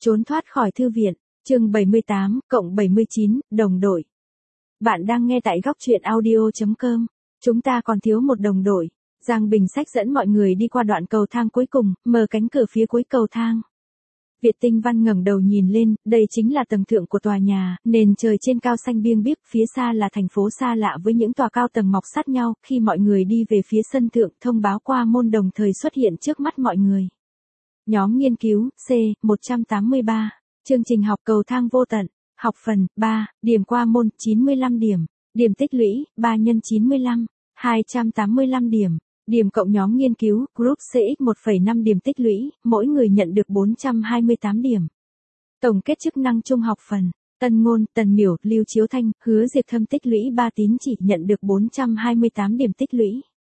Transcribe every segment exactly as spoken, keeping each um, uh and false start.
Trốn thoát khỏi thư viện, chương bảy mươi tám, cộng bảy mươi chín, đồng đội. Bạn đang nghe tại góc truyện audio chấm com. Chúng ta còn thiếu một đồng đội. Giang Bình Sách dẫn mọi người đi qua đoạn cầu thang cuối cùng, mở cánh cửa phía cuối cầu thang. Việt Tinh Văn ngẩng đầu nhìn lên, đây chính là tầng thượng của tòa nhà, nền trời trên cao xanh biêng biếc, phía xa là thành phố xa lạ với những tòa cao tầng mọc sát nhau. Khi mọi người đi về phía sân thượng, thông báo qua môn đồng thời xuất hiện trước mắt mọi người. Nhóm nghiên cứu, C, một trăm tám mươi ba. Chương trình học cầu thang vô tận. Học phần, ba, điểm qua môn, chín mươi lăm điểm. Điểm tích lũy, ba nhân chín mươi lăm, hai trăm tám mươi lăm điểm. Điểm cộng nhóm nghiên cứu, Group xê ích một phẩy năm điểm tích lũy, mỗi người nhận được bốn trăm hai mươi tám điểm. Tổng kết chức năng chung học phần. Tân Ngôn, Tần Miểu, Lưu Chiếu Thanh, Hứa Diệp Thâm tích lũy ba tín chỉ nhận được bốn trăm hai mươi tám điểm tích lũy.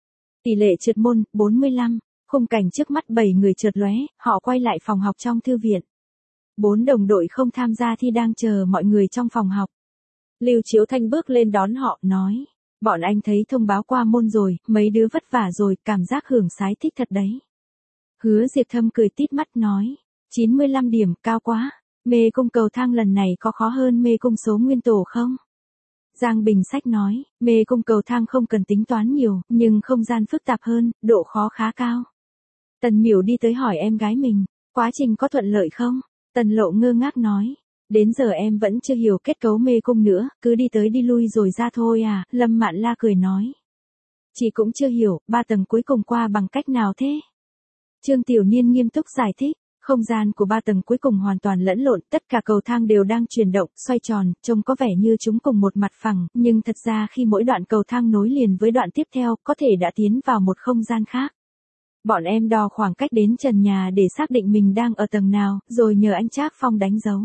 Tỷ lệ trượt môn, bốn mươi lăm. Khung cảnh trước mắt bảy người chợt lóe, họ quay lại phòng học trong thư viện. Bốn đồng đội không tham gia thi đang chờ mọi người trong phòng học. Lưu Chiếu Thanh bước lên đón họ, nói. Bọn anh thấy thông báo qua môn rồi, mấy đứa vất vả rồi, cảm giác hưởng sái thích thật đấy. Hứa Diệp Thâm cười tít mắt nói. chín mươi lăm điểm, cao quá. Mê cung cầu thang lần này có khó hơn mê cung số nguyên tổ không? Giang Bình Sách nói, mê cung cầu thang không cần tính toán nhiều, nhưng không gian phức tạp hơn, độ khó khá cao. Tần Miểu đi tới hỏi em gái mình, quá trình có thuận lợi không? Tần Lộ ngơ ngác nói, đến giờ em vẫn chưa hiểu kết cấu mê cung nữa, cứ đi tới đi lui rồi ra thôi à, Lâm Mạn La cười nói. Chị cũng chưa hiểu, ba tầng cuối cùng qua bằng cách nào thế? Trương Tiểu Niên nghiêm túc giải thích, không gian của ba tầng cuối cùng hoàn toàn lẫn lộn, tất cả cầu thang đều đang chuyển động, xoay tròn, trông có vẻ như chúng cùng một mặt phẳng, nhưng thật ra khi mỗi đoạn cầu thang nối liền với đoạn tiếp theo, có thể đã tiến vào một không gian khác. Bọn em đo khoảng cách đến trần nhà để xác định mình đang ở tầng nào, rồi nhờ anh Trác Phong đánh dấu.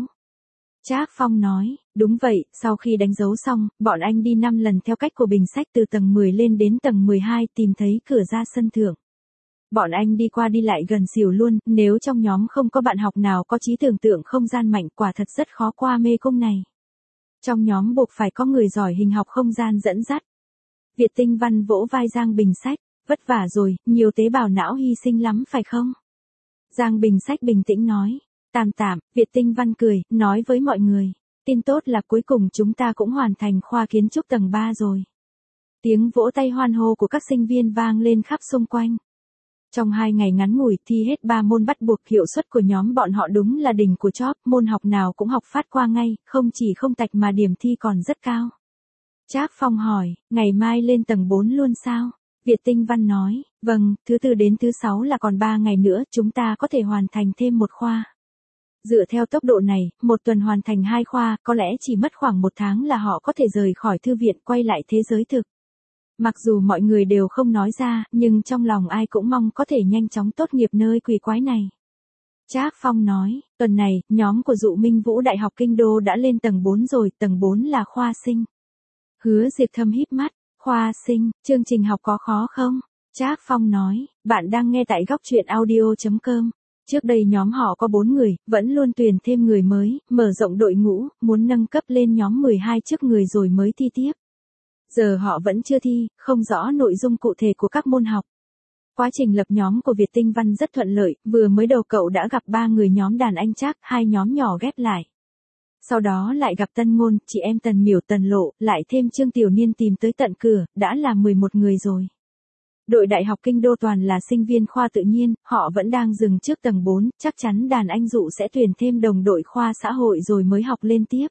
Trác Phong nói, đúng vậy, sau khi đánh dấu xong, bọn anh đi năm lần theo cách của Bình Sách từ tầng mười lên đến tầng mười hai tìm thấy cửa ra sân thượng. Bọn anh đi qua đi lại gần xỉu luôn, nếu trong nhóm không có bạn học nào có trí tưởng tượng không gian mạnh quả thật rất khó qua mê cung này. Trong nhóm buộc phải có người giỏi hình học không gian dẫn dắt. Việt Tinh Văn vỗ vai Giang Bình Sách. Vất vả rồi, nhiều tế bào não hy sinh lắm phải không? Giang Bình Sách bình tĩnh nói. Tạm tạm, Việt Tinh Văn cười, nói với mọi người. Tin tốt là cuối cùng chúng ta cũng hoàn thành khoa kiến trúc tầng ba rồi. Tiếng vỗ tay hoan hô của các sinh viên vang lên khắp xung quanh. Trong hai ngày ngắn ngủi thi hết ba môn bắt buộc, hiệu suất của nhóm bọn họ đúng là đỉnh của chóp, môn học nào cũng học phát qua ngay, không chỉ không tạch mà điểm thi còn rất cao. Trác Phong hỏi, ngày mai lên tầng bốn luôn sao? Việt Tinh Văn nói, vâng, thứ tư đến thứ sáu là còn ba ngày nữa, chúng ta có thể hoàn thành thêm một khoa. Dựa theo tốc độ này, một tuần hoàn thành hai khoa, có lẽ chỉ mất khoảng một tháng là họ có thể rời khỏi thư viện quay lại thế giới thực. Mặc dù mọi người đều không nói ra, nhưng trong lòng ai cũng mong có thể nhanh chóng tốt nghiệp nơi quỷ quái này. Trác Phong nói, tuần này, nhóm của Dụ Minh Vũ Đại học Kinh Đô đã lên tầng bốn rồi, tầng bốn là khoa sinh. Hứa Diệp Thâm híp mắt. Khoa sinh, chương trình học có khó không? Trác Phong nói, bạn đang nghe tại góc truyện audio chấm com. Trước đây nhóm họ có bốn người, vẫn luôn tuyển thêm người mới, mở rộng đội ngũ, muốn nâng cấp lên nhóm mười hai trước người rồi mới thi tiếp. Giờ họ vẫn chưa thi, không rõ nội dung cụ thể của các môn học. Quá trình lập nhóm của Việt Tinh Văn rất thuận lợi, vừa mới đầu cậu đã gặp ba người nhóm đàn anh Trác, hai nhóm nhỏ ghép lại. Sau đó lại gặp Tân Ngôn, chị em Tần Miểu Tần Lộ, lại thêm Trương Tiểu Niên tìm tới tận cửa, đã là mười một người rồi. Đội Đại học Kinh Đô toàn là sinh viên khoa tự nhiên, họ vẫn đang dừng trước tầng bốn, chắc chắn đàn anh Dụ sẽ tuyển thêm đồng đội khoa xã hội rồi mới học lên tiếp.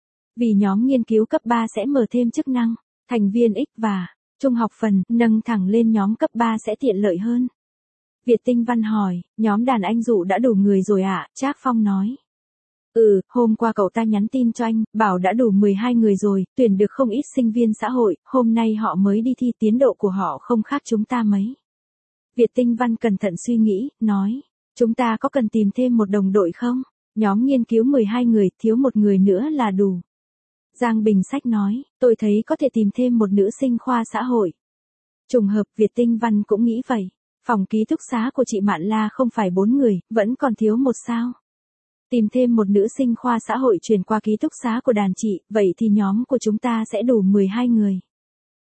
Vì nhóm nghiên cứu cấp ba sẽ mở thêm chức năng, thành viên X và trung học phần, nâng thẳng lên nhóm cấp ba sẽ tiện lợi hơn. Việt Tinh Văn hỏi, nhóm đàn anh Dụ đã đủ người rồi ạ? À? Trác Phong nói. Ừ, hôm qua cậu ta nhắn tin cho anh, bảo đã đủ mười hai người rồi, tuyển được không ít sinh viên xã hội, hôm nay họ mới đi thi, tiến độ của họ không khác chúng ta mấy. Việt Tinh Văn cẩn thận suy nghĩ, nói, chúng ta có cần tìm thêm một đồng đội không? Nhóm nghiên cứu mười hai người, thiếu một người nữa là đủ. Giang Bình Sách nói, tôi thấy có thể tìm thêm một nữ sinh khoa xã hội. Trùng hợp, Việt Tinh Văn cũng nghĩ vậy. Phòng ký túc xá của chị Mạn La không phải bốn người, vẫn còn thiếu một sao. Tìm thêm một nữ sinh khoa xã hội chuyển qua ký túc xá của đàn chị, vậy thì nhóm của chúng ta sẽ đủ mười hai người.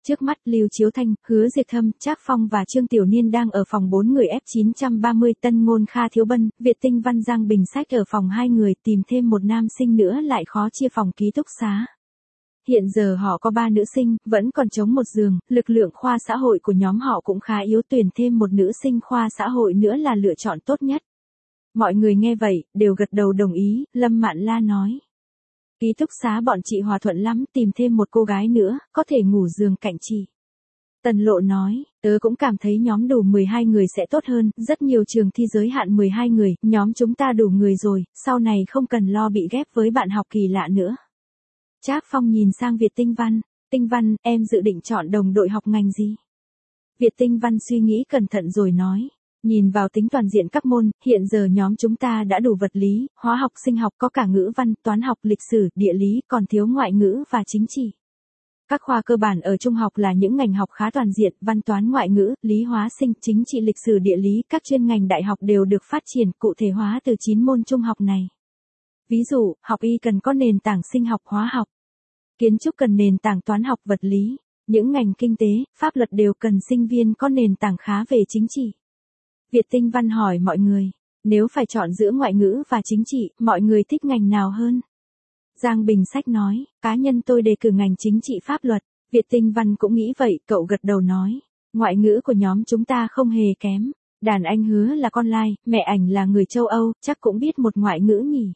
Trước mắt Lưu Chiếu Thanh, Hứa Diệt Thâm, Trác Phong và Trương Tiểu Niên đang ở phòng bốn người F chín ba mươi, Tân Ngôn Kha Thiếu Bân, Việt Tinh Văn Giang Bình Sách ở phòng hai người, tìm thêm một nam sinh nữa lại khó chia phòng ký túc xá. Hiện giờ họ có ba nữ sinh, vẫn còn trống một giường, lực lượng khoa xã hội của nhóm họ cũng khá yếu, tuyển thêm một nữ sinh khoa xã hội nữa là lựa chọn tốt nhất. Mọi người nghe vậy, đều gật đầu đồng ý, Lâm Mạn La nói. Ký túc xá bọn chị hòa thuận lắm, tìm thêm một cô gái nữa, có thể ngủ giường cạnh chị. Tần Lộ nói, tớ cũng cảm thấy nhóm đủ mười hai người sẽ tốt hơn, rất nhiều trường thi giới hạn mười hai người, nhóm chúng ta đủ người rồi, sau này không cần lo bị ghép với bạn học kỳ lạ nữa. Trác Phong nhìn sang Việt Tinh Văn, Tinh Văn, em dự định chọn đồng đội học ngành gì? Việt Tinh Văn suy nghĩ cẩn thận rồi nói, nhìn vào tính toàn diện các môn, hiện giờ nhóm chúng ta đã đủ vật lý, hóa học, sinh học, có cả ngữ văn, toán học, lịch sử, địa lý, còn thiếu ngoại ngữ và chính trị. Các khoa cơ bản ở trung học là những ngành học khá toàn diện, văn toán ngoại ngữ, lý hóa sinh, chính trị, lịch sử, địa lý, các chuyên ngành đại học đều được phát triển cụ thể hóa từ chín môn trung học này. Ví dụ, học y cần có nền tảng sinh học, hóa học. Kiến trúc cần nền tảng toán học, vật lý. Những ngành kinh tế, pháp luật đều cần sinh viên có nền tảng khá về chính trị. Việt Tinh Văn hỏi mọi người, nếu phải chọn giữa ngoại ngữ và chính trị, mọi người thích ngành nào hơn? Giang Bình Sách nói, cá nhân tôi đề cử ngành chính trị pháp luật. Việt Tinh Văn cũng nghĩ vậy, cậu gật đầu nói, ngoại ngữ của nhóm chúng ta không hề kém. Đàn anh Hứa là con lai, mẹ ảnh là người châu Âu, chắc cũng biết một ngoại ngữ nhỉ.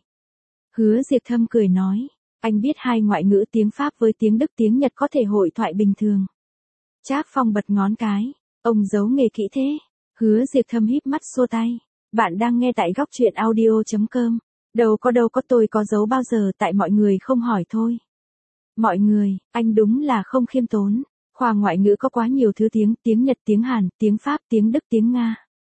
Hứa Diệt Thâm cười nói, anh biết hai ngoại ngữ, tiếng Pháp với tiếng Đức, tiếng Nhật có thể hội thoại bình thường. Trác Phong bật ngón cái, ông giấu nghề kỹ thế. Hứa Diệt Thâm híp mắt xua tay, bạn đang nghe tại góc truyện audio chấm com. Đâu có đâu có, tôi có giấu bao giờ, tại mọi người không hỏi thôi. Mọi người, anh đúng là không khiêm tốn. Khoa ngoại ngữ có quá nhiều thứ tiếng, tiếng Nhật, tiếng Hàn, tiếng Pháp, tiếng Đức, tiếng Nga.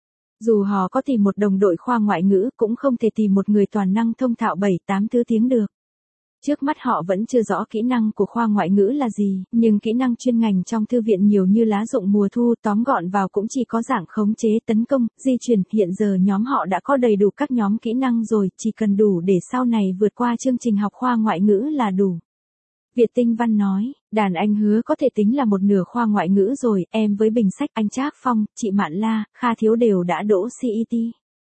Dù họ có tìm một đồng đội khoa ngoại ngữ cũng không thể tìm một người toàn năng thông thạo bảy tám thứ tiếng được. Trước mắt họ vẫn chưa rõ kỹ năng của khoa ngoại ngữ là gì, nhưng kỹ năng chuyên ngành trong thư viện nhiều như lá rụng mùa thu, tóm gọn vào cũng chỉ có dạng khống chế, tấn công, di chuyển. Hiện giờ nhóm họ đã có đầy đủ các nhóm kỹ năng rồi, chỉ cần đủ để sau này vượt qua chương trình học khoa ngoại ngữ là đủ. Việt Tinh Văn nói, đàn anh Hứa có thể tính là một nửa khoa ngoại ngữ rồi, em với Bình Sách, anh Trác Phong, chị Mạn La, Kha Thiếu đều đã đỗ xê i tê.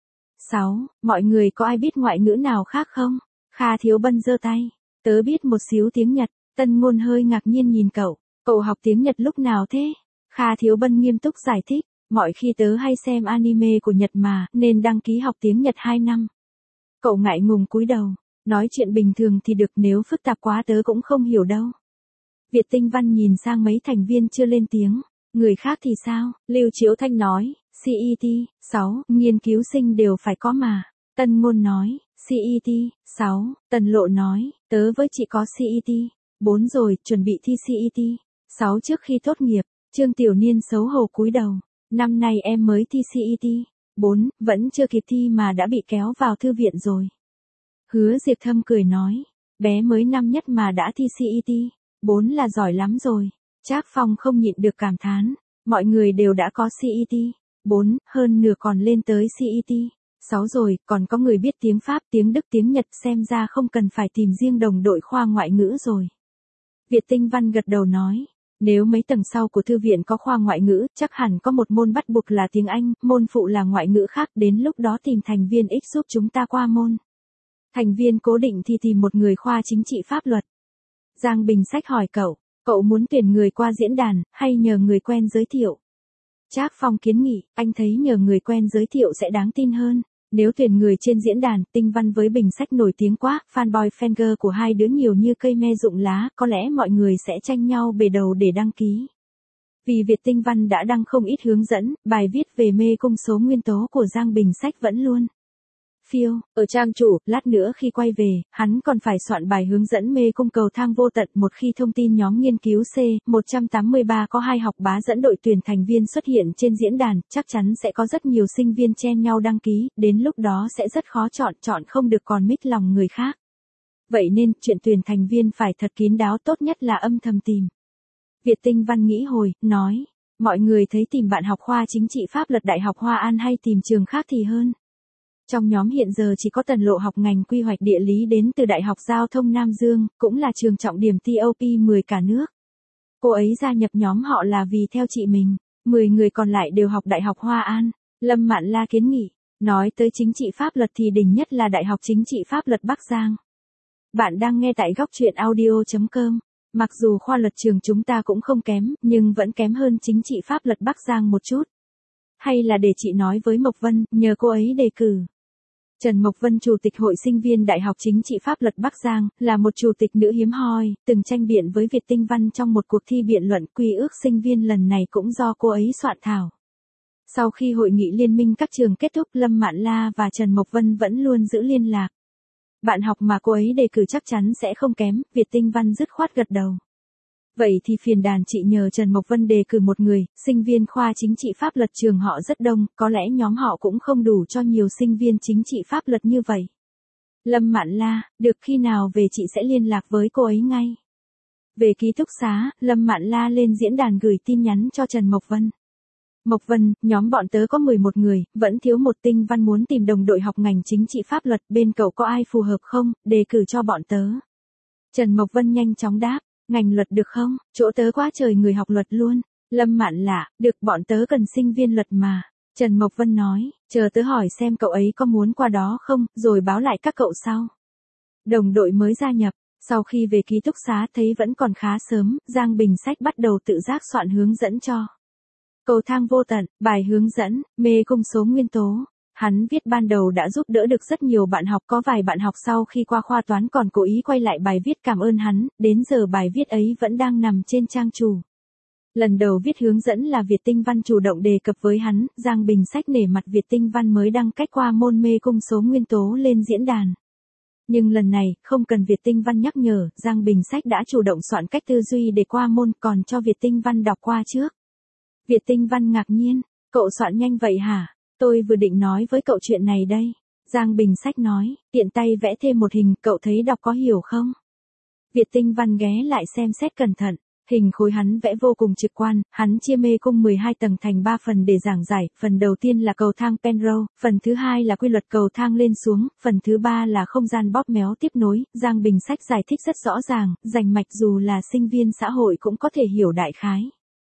sáu. Mọi người có ai biết ngoại ngữ nào khác không? Kha Thiếu Bân giơ tay. Tớ biết một xíu tiếng Nhật. Tân Ngôn hơi ngạc nhiên nhìn cậu. Cậu học tiếng Nhật lúc nào thế? Kha Thiếu Bân nghiêm túc giải thích. Mọi khi tớ hay xem anime của Nhật mà, nên đăng ký học tiếng Nhật hai năm. Cậu ngại ngùng cúi đầu. Nói chuyện bình thường thì được, nếu phức tạp quá tớ cũng không hiểu đâu. Việt Tinh Văn nhìn sang mấy thành viên chưa lên tiếng. Người khác thì sao? Lưu Chiếu Thanh nói, xê i tê, sáu, nghiên cứu sinh đều phải có mà. Tân Ngôn nói, xê i tê, sáu, Tần Lộ nói, tớ với chị có xê i tê, bốn rồi, chuẩn bị thi xê i tê, sáu trước khi tốt nghiệp. Trương Tiểu Niên xấu hổ cúi đầu, năm nay em mới thi xê i tê, bốn, vẫn chưa kịp thi mà đã bị kéo vào thư viện rồi. Hứa Diệt Thâm cười nói, bé mới năm nhất mà đã thi xê i tê, bốn là giỏi lắm rồi. Trác Phong không nhịn được cảm thán, mọi người đều đã có xê i tê, bốn, hơn nửa còn lên tới xê i tê. sáu rồi, còn có người biết tiếng Pháp, tiếng Đức, tiếng Nhật, xem ra không cần phải tìm riêng đồng đội khoa ngoại ngữ rồi. Việt Tinh Văn gật đầu nói, nếu mấy tầng sau của thư viện có khoa ngoại ngữ, chắc hẳn có một môn bắt buộc là tiếng Anh, môn phụ là ngoại ngữ khác, đến lúc đó tìm thành viên X giúp chúng ta qua môn. Thành viên cố định thì tìm một người khoa chính trị pháp luật. Giang Bình Sách hỏi cậu, cậu muốn tuyển người qua diễn đàn, hay nhờ người quen giới thiệu? Trác Phong kiến nghị, anh thấy nhờ người quen giới thiệu sẽ đáng tin hơn. Nếu tuyển người trên diễn đàn, Tinh Văn với Bình Sách nổi tiếng quá, fanboy fangirl của hai đứa nhiều như cây me rụng lá, có lẽ mọi người sẽ tranh nhau bề đầu để đăng ký. Vì Việt Tinh Văn đã đăng không ít hướng dẫn, bài viết về mê cung số nguyên tố của Giang Bình Sách vẫn luôn phiêu ở trang chủ. Lát nữa khi quay về, hắn còn phải soạn bài hướng dẫn mê cung cầu thang vô tận. Một khi thông tin nhóm nghiên cứu C một trăm tám mươi ba có hai học bá dẫn đội tuyển thành viên xuất hiện trên diễn đàn, chắc chắn sẽ có rất nhiều sinh viên chen nhau đăng ký, đến lúc đó sẽ rất khó chọn, chọn không được còn mít lòng người khác. Vậy nên, chuyện tuyển thành viên phải thật kín đáo, tốt nhất là âm thầm tìm. Việt Tinh Văn nghĩ hồi, nói, mọi người thấy tìm bạn học khoa chính trị pháp luật Đại học Hoa An hay tìm trường khác thì hơn? Trong nhóm hiện giờ chỉ có Tần Lộ học ngành quy hoạch địa lý đến từ Đại học Giao thông Nam Dương, cũng là trường trọng điểm tê ô pê mười cả nước. Cô ấy gia nhập nhóm họ là vì theo chị mình. Mười người còn lại đều học Đại học Hoa An. Lâm Mạn La kiến nghị. Nói tới chính trị pháp luật thì đỉnh nhất là Đại học Chính trị Pháp luật Bắc Giang. Bạn đang nghe tại góc truyện audio chấm com. Mặc dù khoa luật trường chúng ta cũng không kém, nhưng vẫn kém hơn chính trị pháp luật Bắc Giang một chút. Hay là để chị nói với Mộc Vân, nhờ cô ấy đề cử. Trần Mộc Vân, Chủ tịch Hội Sinh viên Đại học Chính trị Pháp luật Bắc Giang, là một chủ tịch nữ hiếm hoi, từng tranh biện với Việt Tinh Văn trong một cuộc thi biện luận. Quy ước sinh viên lần này cũng do cô ấy soạn thảo. Sau khi hội nghị liên minh các trường kết thúc, Lâm Mạn La và Trần Mộc Vân vẫn luôn giữ liên lạc. Bạn học mà cô ấy đề cử chắc chắn sẽ không kém, Việt Tinh Văn dứt khoát gật đầu. Vậy thì phiền đàn chị nhờ Trần Mộc Vân đề cử một người, sinh viên khoa chính trị pháp luật trường họ rất đông, có lẽ nhóm họ cũng không đủ cho nhiều sinh viên chính trị pháp luật như vậy. Lâm Mạn La, được, khi nào về chị sẽ liên lạc với cô ấy ngay. Về ký túc xá, Lâm Mạn La lên diễn đàn gửi tin nhắn cho Trần Mộc Vân. Mộc Vân, nhóm bọn tớ có mười một người, vẫn thiếu một Tinh Văn, muốn tìm đồng đội học ngành chính trị pháp luật, bên cậu có ai phù hợp không, đề cử cho bọn tớ. Trần Mộc Vân nhanh chóng đáp, ngành luật được không, chỗ tớ quá trời người học luật luôn. Lâm Mạn La, được, bọn tớ cần sinh viên luật mà. Trần Mộc Vân nói, chờ tớ hỏi xem cậu ấy có muốn qua đó không, rồi báo lại các cậu sau. Đồng đội mới gia nhập, sau khi về ký túc xá thấy vẫn còn khá sớm, Giang Bình Sách bắt đầu tự giác soạn hướng dẫn cho. Cầu thang vô tận, bài hướng dẫn, mê cung số nguyên tố. Hắn viết ban đầu đã giúp đỡ được rất nhiều bạn học, có vài bạn học sau khi qua khoa toán còn cố ý quay lại bài viết cảm ơn hắn, đến giờ bài viết ấy vẫn đang nằm trên trang chủ. Lần đầu viết hướng dẫn là Việt Tinh Văn chủ động đề cập với hắn, Giang Bình Sách nể mặt Việt Tinh Văn mới đăng cách qua môn mê cung số nguyên tố lên diễn đàn. Nhưng lần này, không cần Việt Tinh Văn nhắc nhở, Giang Bình Sách đã chủ động soạn cách tư duy để qua môn, còn cho Việt Tinh Văn đọc qua trước. Việt Tinh Văn ngạc nhiên, cậu soạn nhanh vậy hả? Tôi vừa định nói với cậu chuyện này đây. Giang Bình Sách nói, tiện tay vẽ thêm một hình, cậu thấy đọc có hiểu không? Việt Tinh Văn ghé lại xem xét cẩn thận, hình khối hắn vẽ vô cùng trực quan, hắn chia mê cung mười hai tầng thành ba phần để giảng giải, phần đầu tiên là cầu thang Penrose, phần thứ hai là quy luật cầu thang lên xuống, phần thứ ba là không gian bóp méo tiếp nối. Giang Bình Sách giải thích rất rõ ràng, rành mạch, dù là sinh viên xã hội cũng có thể hiểu đại khái.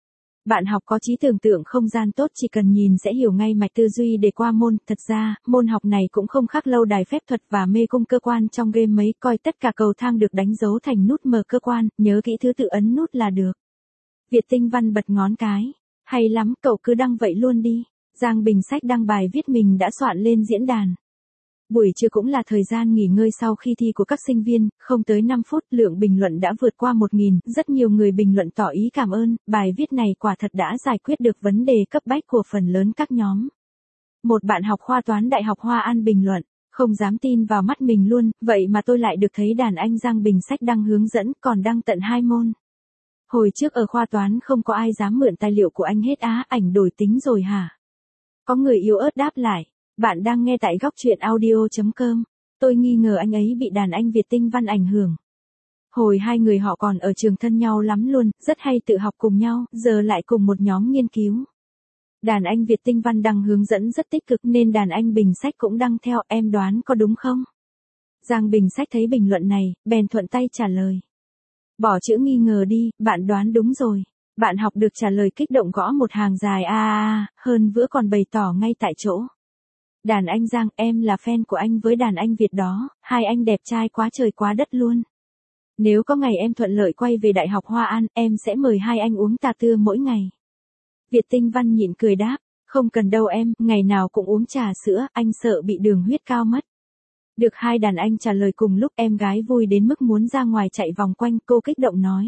Bạn học có trí tưởng tượng không gian tốt, chỉ cần nhìn sẽ hiểu ngay mạch tư duy để qua môn. Thật ra, môn học này cũng không khác lâu đài phép thuật và mê cung cơ quan trong game mấy, coi tất cả cầu thang được đánh dấu thành nút mở cơ quan, nhớ kỹ thứ tự ấn nút là được. Việt Tinh Văn bật ngón cái. Hay lắm, cậu cứ đăng vậy luôn đi. Giang Bình Sách đăng bài viết mình đã soạn lên diễn đàn. Buổi trưa cũng là thời gian nghỉ ngơi sau khi thi của các sinh viên, không tới năm phút, lượng bình luận đã vượt qua một nghìn, rất nhiều người bình luận tỏ ý cảm ơn, bài viết này quả thật đã giải quyết được vấn đề cấp bách của phần lớn các nhóm. Một bạn học khoa toán Đại học Hoa An bình luận, không dám tin vào mắt mình luôn, vậy mà tôi lại được thấy đàn anh Giang Bình Sách đăng hướng dẫn, còn đăng tận hai môn. Hồi trước ở khoa toán không có ai dám mượn tài liệu của anh hết á, ảnh đổi tính rồi hả? Có người yếu ớt đáp lại. Bạn đang nghe tại góc truyện audio chấm com. Tôi nghi ngờ anh ấy bị đàn anh Việt Tinh Văn ảnh hưởng. Hồi hai người họ còn ở trường thân nhau lắm luôn, rất hay tự học cùng nhau, giờ lại cùng một nhóm nghiên cứu. Đàn anh Việt Tinh Văn đăng hướng dẫn rất tích cực nên đàn anh Bình Sách cũng đăng theo, em đoán có đúng không? Giang Bình Sách thấy bình luận này, bèn thuận tay trả lời. Bỏ chữ nghi ngờ đi, bạn đoán đúng rồi. Bạn học được trả lời kích động gõ một hàng dài a a a, hơn vữa còn bày tỏ ngay tại chỗ. Đàn anh Giang, em là fan của anh với đàn anh Việt đó, hai anh đẹp trai quá trời quá đất luôn. Nếu có ngày em thuận lợi quay về Đại học Hoa An, em sẽ mời hai anh uống trà tưa mỗi ngày. Việt Tinh Văn nhịn cười đáp, không cần đâu em, ngày nào cũng uống trà sữa, anh sợ bị đường huyết cao mất. Được hai đàn anh trả lời cùng lúc, em gái vui đến mức muốn ra ngoài chạy vòng quanh, cô kích động nói.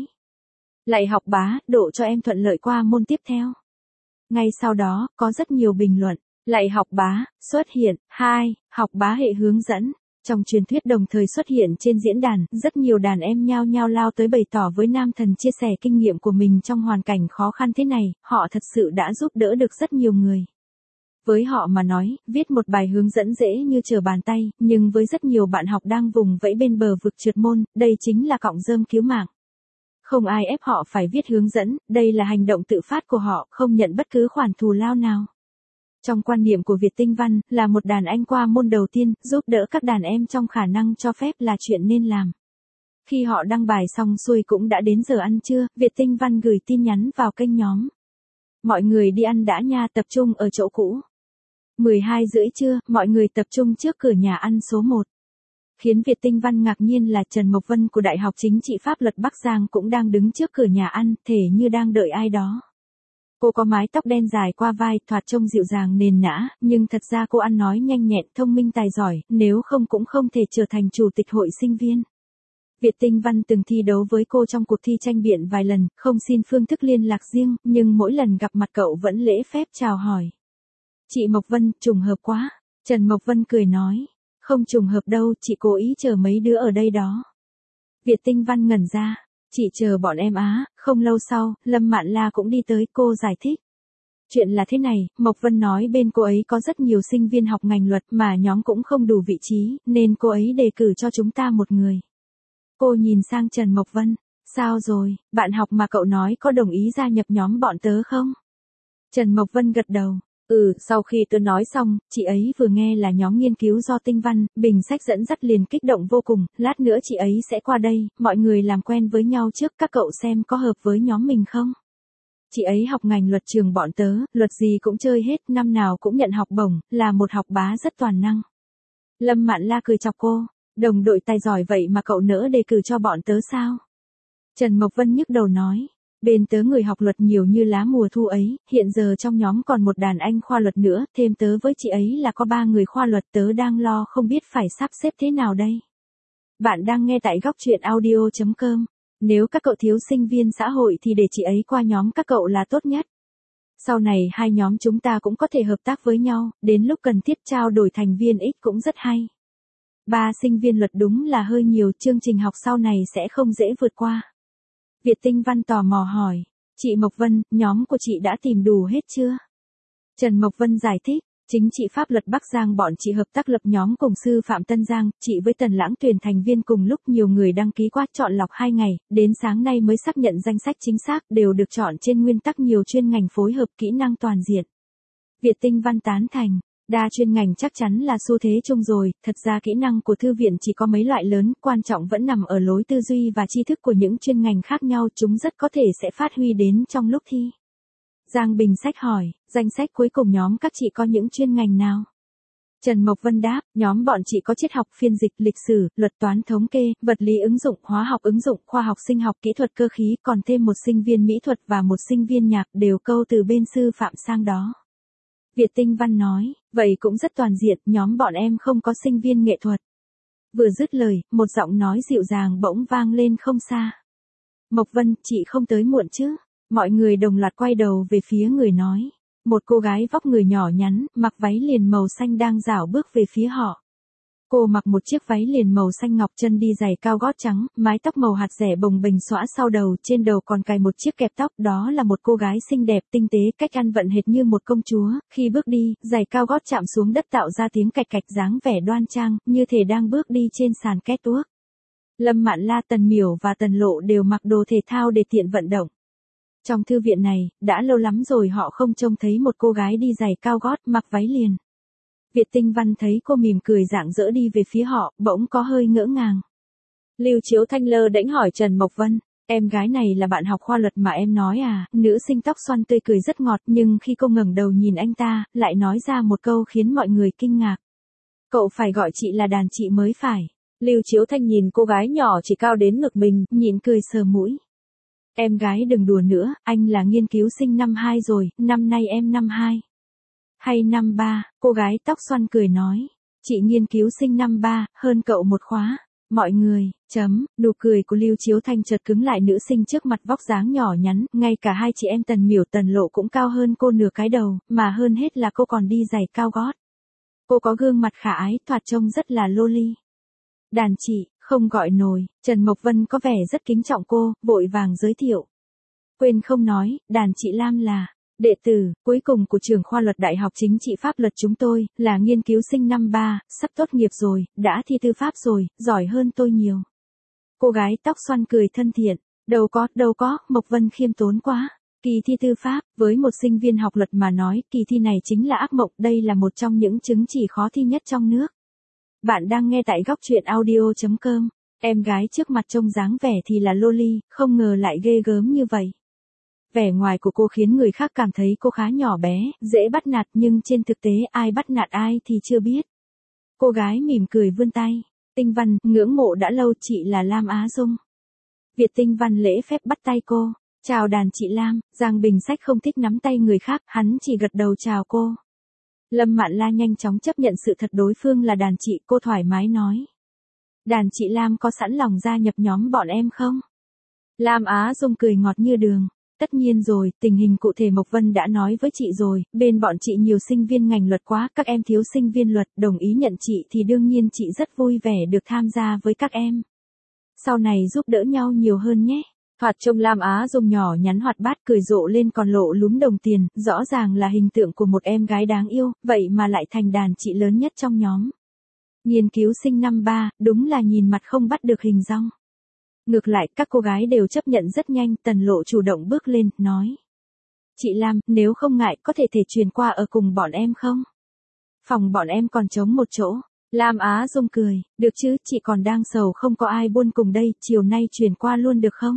Lại học bá, độ cho em thuận lợi qua môn tiếp theo. Ngay sau đó, có rất nhiều bình luận. Lại học bá, xuất hiện, hai, học bá hệ hướng dẫn. Trong truyền thuyết đồng thời xuất hiện trên diễn đàn, rất nhiều đàn em nhao nhao lao tới bày tỏ với nam thần chia sẻ kinh nghiệm của mình trong hoàn cảnh khó khăn thế này, họ thật sự đã giúp đỡ được rất nhiều người. Với họ mà nói, viết một bài hướng dẫn dễ như trở bàn tay, nhưng với rất nhiều bạn học đang vùng vẫy bên bờ vực trượt môn, đây chính là cọng rơm cứu mạng. Không ai ép họ phải viết hướng dẫn, đây là hành động tự phát của họ, không nhận bất cứ khoản thù lao nào. Trong quan niệm của Việt Tinh Văn, là một đàn anh qua môn đầu tiên, giúp đỡ các đàn em trong khả năng cho phép là chuyện nên làm. Khi họ đăng bài xong xuôi cũng đã đến giờ ăn trưa, Việt Tinh Văn gửi tin nhắn vào kênh nhóm. Mọi người đi ăn đã nha, tập trung ở chỗ cũ. mười hai rưỡi trưa, mọi người tập trung trước cửa nhà ăn số một. Khiến Việt Tinh Văn ngạc nhiên là Trần Mộc Vân của Đại học Chính trị Pháp luật Bắc Giang cũng đang đứng trước cửa nhà ăn, thể như đang đợi ai đó. Cô có mái tóc đen dài qua vai, thoạt trông dịu dàng nền nã, nhưng thật ra cô ăn nói nhanh nhẹn, thông minh tài giỏi, nếu không cũng không thể trở thành chủ tịch hội sinh viên. Việt Tinh Văn từng thi đấu với cô trong cuộc thi tranh biện vài lần, không xin phương thức liên lạc riêng, nhưng mỗi lần gặp mặt cậu vẫn lễ phép chào hỏi. Chị Mộc Vân, trùng hợp quá. Trần Mộc Vân cười nói. Không trùng hợp đâu, chị cố ý chờ mấy đứa ở đây đó. Việt Tinh Văn ngẩn ra. Chị chờ bọn em á. Không lâu sau, Lâm Mạn La cũng đi tới, cô giải thích. Chuyện là thế này, Mộc Vân nói bên cô ấy có rất nhiều sinh viên học ngành luật mà nhóm cũng không đủ vị trí, nên cô ấy đề cử cho chúng ta một người. Cô nhìn sang Trần Mộc Vân. Sao rồi, bạn học mà cậu nói có đồng ý gia nhập nhóm bọn tớ không? Trần Mộc Vân gật đầu. Ừ, sau khi tôi nói xong, chị ấy vừa nghe là nhóm nghiên cứu do Tinh Văn, Bình Sách dẫn dắt liền kích động vô cùng, lát nữa chị ấy sẽ qua đây, mọi người làm quen với nhau trước, các cậu xem có hợp với nhóm mình không? Chị ấy học ngành luật trường bọn tớ, luật gì cũng chơi hết, năm nào cũng nhận học bổng, là một học bá rất toàn năng. Lâm Mạn La cười chọc cô, đồng đội tài giỏi vậy mà cậu nỡ đề cử cho bọn tớ sao? Trần Mộc Vân nhức đầu nói. Bên tớ người học luật nhiều như lá mùa thu ấy, hiện giờ trong nhóm còn một đàn anh khoa luật nữa, thêm tớ với chị ấy là có ba người khoa luật, tớ đang lo không biết phải sắp xếp thế nào đây. Bạn đang nghe tại góc truyện audio chấm com. Nếu các cậu thiếu sinh viên xã hội thì để chị ấy qua nhóm các cậu là tốt nhất. Sau này hai nhóm chúng ta cũng có thể hợp tác với nhau, đến lúc cần thiết trao đổi thành viên ích cũng rất hay. Ba sinh viên luật đúng là hơi nhiều, chương trình học sau này sẽ không dễ vượt qua. Việt Tinh Văn tò mò hỏi, chị Mộc Vân, nhóm của chị đã tìm đủ hết chưa? Trần Mộc Vân giải thích, Chính trị Pháp luật Bắc Giang bọn chị hợp tác lập nhóm cùng sư Phạm Tân Giang, chị với Tần Lãng tuyển thành viên cùng lúc, nhiều người đăng ký quá, chọn lọc hai ngày, đến sáng nay mới xác nhận danh sách chính xác, đều được chọn trên nguyên tắc nhiều chuyên ngành phối hợp kỹ năng toàn diện. Việt Tinh Văn tán thành. Đa chuyên ngành chắc chắn là xu thế chung rồi, thật ra kỹ năng của thư viện chỉ có mấy loại lớn, quan trọng vẫn nằm ở lối tư duy và tri thức của những chuyên ngành khác nhau, chúng rất có thể sẽ phát huy đến trong lúc thi. Giang Bình Sách hỏi, danh sách cuối cùng nhóm các chị có những chuyên ngành nào? Trần Mộc Vân đáp, nhóm bọn chị có triết học, phiên dịch, lịch sử, luật toán, thống kê, vật lý ứng dụng, hóa học ứng dụng, khoa học sinh học, kỹ thuật cơ khí, còn thêm một sinh viên mỹ thuật và một sinh viên nhạc, đều câu từ bên sư Phạm sang đó. Việt Tinh Văn nói, vậy cũng rất toàn diện, nhóm bọn em không có sinh viên nghệ thuật. Vừa dứt lời, một giọng nói dịu dàng bỗng vang lên không xa. Mộc Vân, chị không tới muộn chứ? Mọi người đồng loạt quay đầu về phía người nói. Một cô gái vóc người nhỏ nhắn, mặc váy liền màu xanh đang rảo bước về phía họ. Cô mặc một chiếc váy liền màu xanh ngọc, chân đi giày cao gót trắng, mái tóc màu hạt rẻ bồng bềnh xõa sau đầu, trên đầu còn cài một chiếc kẹp tóc, đó là một cô gái xinh đẹp, tinh tế, cách ăn vận hệt như một công chúa, khi bước đi, giày cao gót chạm xuống đất tạo ra tiếng cạch cạch, dáng vẻ đoan trang, như thể đang bước đi trên sàn catwalk. Lâm Mạn La, Tần Miểu và Tần Lộ đều mặc đồ thể thao để tiện vận động. Trong thư viện này, đã lâu lắm rồi họ không trông thấy một cô gái đi giày cao gót, mặc váy liền. Việt Tinh Văn thấy cô mỉm cười rạng rỡ đi về phía họ, bỗng có hơi ngỡ ngàng. Lưu Chiếu Thanh lơ đễnh hỏi Trần Mộc Vân, em gái này là bạn học khoa luật mà em nói à? Nữ sinh tóc xoăn tươi cười rất ngọt, nhưng khi cô ngẩng đầu nhìn anh ta, lại nói ra một câu khiến mọi người kinh ngạc. Cậu phải gọi chị là đàn chị mới phải. Lưu Chiếu Thanh nhìn cô gái nhỏ chỉ cao đến ngực mình, nhịn cười sờ mũi. Em gái đừng đùa nữa, anh là nghiên cứu sinh năm hai rồi, năm nay em năm hai. Hay năm ba, cô gái tóc xoăn cười nói. Chị nghiên cứu sinh năm ba, hơn cậu một khóa. Mọi người, chấm, nụ cười của Lưu Chiếu Thanh chợt cứng lại, nữ sinh trước mặt vóc dáng nhỏ nhắn, ngay cả hai chị em Tần Miểu Tần Lộ cũng cao hơn cô nửa cái đầu, mà hơn hết là cô còn đi giày cao gót. Cô có gương mặt khả ái, thoạt trông rất là loli. Đàn chị, không gọi nồi, Trần Mộc Vân có vẻ rất kính trọng cô, vội vàng giới thiệu. Quên không nói, đàn chị Lam là đệ tử cuối cùng của trường khoa luật Đại học Chính trị Pháp luật chúng tôi, là nghiên cứu sinh năm ba, sắp tốt nghiệp rồi, đã thi tư pháp rồi, giỏi hơn tôi nhiều. Cô gái tóc xoăn cười thân thiện, đâu có, đâu có, Mộc Vân khiêm tốn quá. Kỳ thi tư pháp, với một sinh viên học luật mà nói, kỳ thi này chính là ác mộng, đây là một trong những chứng chỉ khó thi nhất trong nước. Bạn đang nghe tại góc truyện audio chấm com. Em gái trước mặt trông dáng vẻ thì là loli, không ngờ lại ghê gớm như vậy. Vẻ ngoài của cô khiến người khác cảm thấy cô khá nhỏ bé, dễ bắt nạt nhưng trên thực tế ai bắt nạt ai thì chưa biết. Cô gái mỉm cười vươn tay. Tinh Văn, ngưỡng mộ đã lâu, chị là Lam Á Dung. Việt Tinh Văn lễ phép bắt tay cô. Chào đàn chị Lam. Giang Bình Sách không thích nắm tay người khác, hắn chỉ gật đầu chào cô. Lâm Mạn La nhanh chóng chấp nhận sự thật đối phương là đàn chị, cô thoải mái nói. Đàn chị Lam có sẵn lòng gia nhập nhóm bọn em không? Lam Á Dung cười ngọt như đường. Tất nhiên rồi, tình hình cụ thể Mộc Vân đã nói với chị rồi, bên bọn chị nhiều sinh viên ngành luật quá, các em thiếu sinh viên luật, đồng ý nhận chị thì đương nhiên chị rất vui vẻ được tham gia với các em. Sau này giúp đỡ nhau nhiều hơn nhé. Thoạt trông Lam Á Dung nhỏ nhắn hoạt bát cười rộ lên còn lộ lúm đồng tiền, rõ ràng là hình tượng của một em gái đáng yêu, vậy mà lại thành đàn chị lớn nhất trong nhóm. Nghiên cứu sinh năm ba, đúng là nhìn mặt không bắt được hình dong. Ngược lại, các cô gái đều chấp nhận rất nhanh, Tần Lộ chủ động bước lên, nói. Chị Lam, nếu không ngại, có thể thể truyền qua ở cùng bọn em không? Phòng bọn em còn trống một chỗ. Lam Á Dung cười, được chứ, chị còn đang sầu không có ai buôn cùng đây, chiều nay truyền qua luôn được không?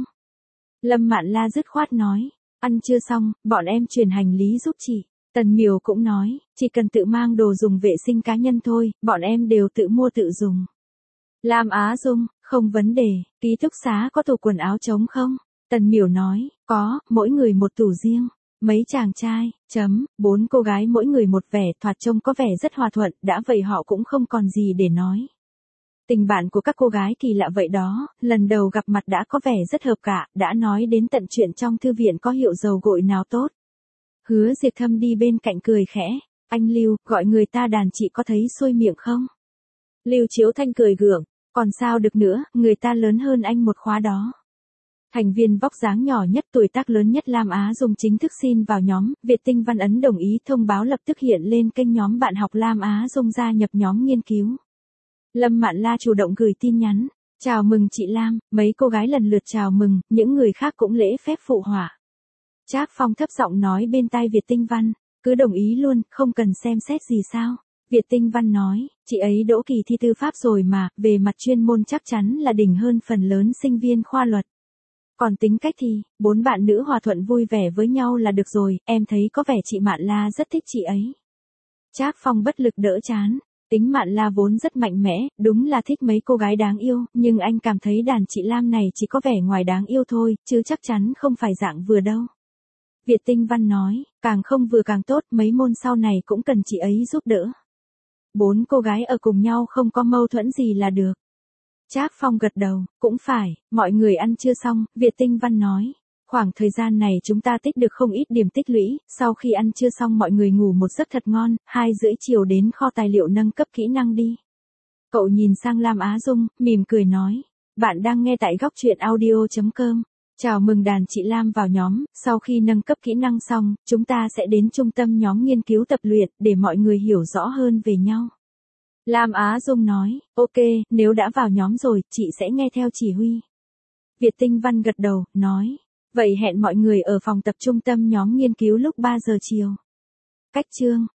Lâm Mạn La dứt khoát nói, ăn chưa xong, bọn em truyền hành lý giúp chị. Tần Miểu cũng nói, chỉ cần tự mang đồ dùng vệ sinh cá nhân thôi, bọn em đều tự mua tự dùng. Lam Á Dung, không vấn đề, ký túc xá có tủ quần áo trống không? Tần Miểu nói, có, mỗi người một tủ riêng. Mấy chàng trai, chấm, bốn cô gái mỗi người một vẻ, thoạt trông có vẻ rất hòa thuận, đã vậy họ cũng không còn gì để nói. Tình bạn của các cô gái kỳ lạ vậy đó, lần đầu gặp mặt đã có vẻ rất hợp cả, đã nói đến tận chuyện trong thư viện có hiệu dầu gội nào tốt. Hứa Diệt Thâm đi bên cạnh cười khẽ, anh Lưu, gọi người ta đàn chị có thấy xuôi miệng không? Lưu Chiếu Thanh cười gượng, còn sao được nữa, người ta lớn hơn anh một khóa đó. Thành viên vóc dáng nhỏ nhất tuổi tác lớn nhất Lam Á Dung chính thức xin vào nhóm, Việt Tinh Văn ấn đồng ý, thông báo lập tức hiện lên kênh nhóm bạn học Lam Á Dung gia nhập nhóm nghiên cứu. Lâm Mạn La chủ động gửi tin nhắn, chào mừng chị Lam, mấy cô gái lần lượt chào mừng, những người khác cũng lễ phép phụ họa. Trác Phong thấp giọng nói bên tai Việt Tinh Văn, cứ đồng ý luôn, không cần xem xét gì sao. Việt Tinh Văn nói, chị ấy đỗ kỳ thi tư pháp rồi mà, về mặt chuyên môn chắc chắn là đỉnh hơn phần lớn sinh viên khoa luật. Còn tính cách thì, bốn bạn nữ hòa thuận vui vẻ với nhau là được rồi, em thấy có vẻ chị Mạn La rất thích chị ấy. Trác Phong bất lực đỡ chán, tính Mạn La vốn rất mạnh mẽ, đúng là thích mấy cô gái đáng yêu, nhưng anh cảm thấy đàn chị Lam này chỉ có vẻ ngoài đáng yêu thôi, chứ chắc chắn không phải dạng vừa đâu. Việt Tinh Văn nói, càng không vừa càng tốt, mấy môn sau này cũng cần chị ấy giúp đỡ. Bốn cô gái ở cùng nhau không có mâu thuẫn gì là được. Trác Phong gật đầu, cũng phải, mọi người ăn chưa xong, Việt Tinh Văn nói. Khoảng thời gian này chúng ta tích được không ít điểm tích lũy, sau khi ăn chưa xong mọi người ngủ một giấc thật ngon, hai rưỡi chiều đến kho tài liệu nâng cấp kỹ năng đi. Cậu nhìn sang Lam Á Dung, mỉm cười nói. Bạn đang nghe tại góc truyện audio chấm com. Chào mừng đàn chị Lam vào nhóm, sau khi nâng cấp kỹ năng xong, chúng ta sẽ đến trung tâm nhóm nghiên cứu tập luyện, để mọi người hiểu rõ hơn về nhau. Lam Á Dung nói, ok, nếu đã vào nhóm rồi, chị sẽ nghe theo chỉ huy. Việt Tinh Văn gật đầu, nói, vậy hẹn mọi người ở phòng tập trung tâm nhóm nghiên cứu lúc ba giờ chiều. Cách chương